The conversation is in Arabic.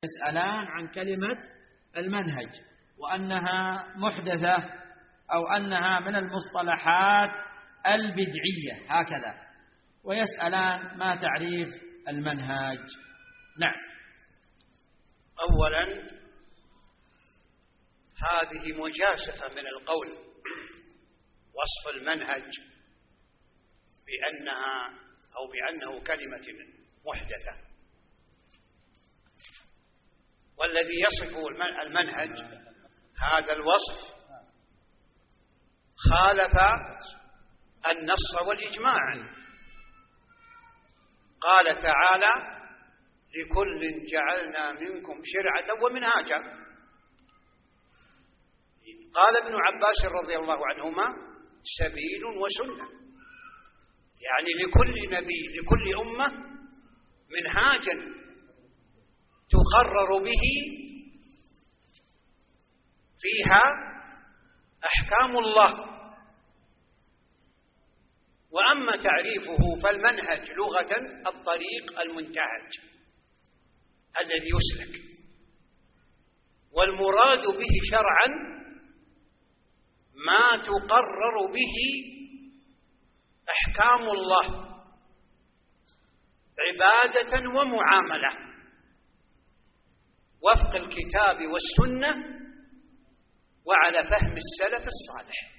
يسألان عن كلمة المنهج وأنها محدثة أو أنها من المصطلحات البدعية هكذا، ويسألان ما تعريف المنهج. نعم. أولا هذه مجازفة من القول وصف المنهج بأنه كلمة محدثة، والذي يصف المنهج هذا الوصف خالف النص والإجماع. قال تعالى: لكل جعلنا منكم شرعة ومنهاجا. قال ابن عباس رضي الله عنهما: سبيل وسنة، يعني لكل نبي لكل أمة منهاجا تقرر به فيها أحكام الله. وأما تعريفه فالمنهج لغة الطريق المنتهج الذي يسلك، والمراد به شرعا ما تقرر به أحكام الله عبادة ومعاملة وفق الكتاب والسنة وعلى فهم السلف الصالح.